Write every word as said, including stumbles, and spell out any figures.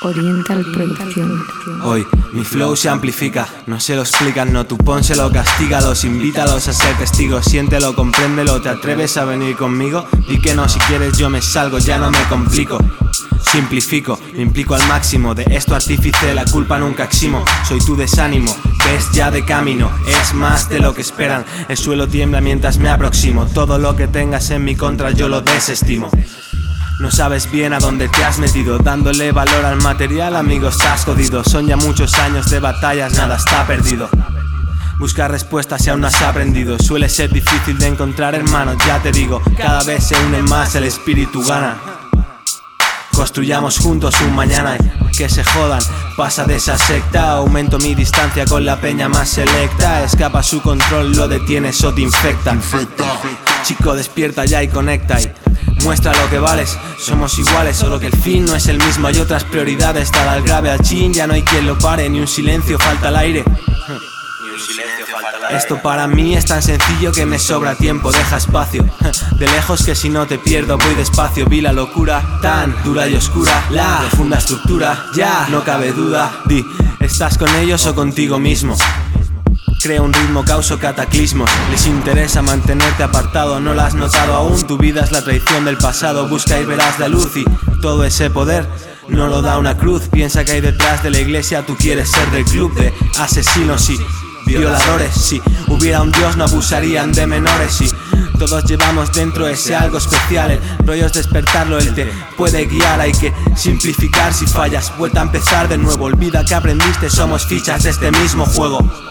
Oriental Producción. Hoy mi flow se amplifica, no se lo explican, no, tú pónselo, castígalos, invítalos a ser testigos, siéntelo, compréndelo, ¿te atreves a venir conmigo? Di que no, si quieres yo me salgo, ya no me complico. Simplifico, me implico al máximo, de esto artífice la culpa nunca eximo. Soy tu desánimo, ves ya de camino, es más de lo que esperan. El suelo tiembla mientras me aproximo, todo lo que tengas en mi contra yo lo desestimo. No sabes bien a dónde te has metido, dándole valor al material, amigos, has jodido. Son ya muchos años de batallas, nada está perdido. Busca respuestas si aún no has aprendido. Suele ser difícil de encontrar, hermano, ya te digo. Cada vez se une más, el espíritu gana. Construyamos juntos un mañana, que se jodan, pasa de esa secta. Aumento mi distancia con la peña más selecta. Escapa su control, lo detienes o te infecta. Chico, despierta ya y conecta y muestra lo que vales. Somos iguales, solo que el fin no es el mismo. Hay otras prioridades, tal al grave, al chin. Ya no hay quien lo pare, ni un silencio, falta el aire. Esto para mí es tan sencillo que me sobra tiempo, deja espacio. De lejos que si no te pierdo voy despacio. Vi la locura tan dura y oscura, la profunda estructura, ya no cabe duda. Di, ¿estás con ellos o contigo mismo? Crea un ritmo, causo cataclismos. Les interesa mantenerte apartado, no lo has notado aún. Tu vida es la traición del pasado, busca y verás la luz. Y todo ese poder no lo da una cruz. Piensa que hay detrás de la iglesia, tú quieres ser del club de asesinos y violadores. Si hubiera un dios no abusarían de menores. Si todos llevamos dentro ese algo especial, el rollo es despertarlo, él te puede guiar. Hay que simplificar, si fallas vuelta a empezar de nuevo. Olvida que aprendiste, somos fichas de este mismo juego.